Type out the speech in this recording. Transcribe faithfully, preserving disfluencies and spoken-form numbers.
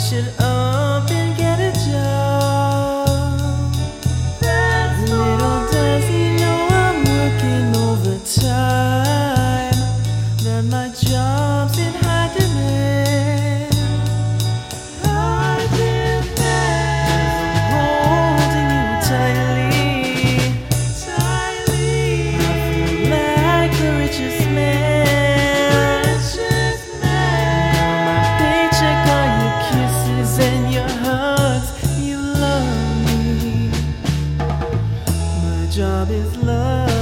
it up and get a job. Little does he know I'm working overtime, that my job's in high demand. High demand. Holding you tightly, tightly. I feel like the richest man. Richest man. My paycheck are your kisses and your hugs. You love me. My job is love.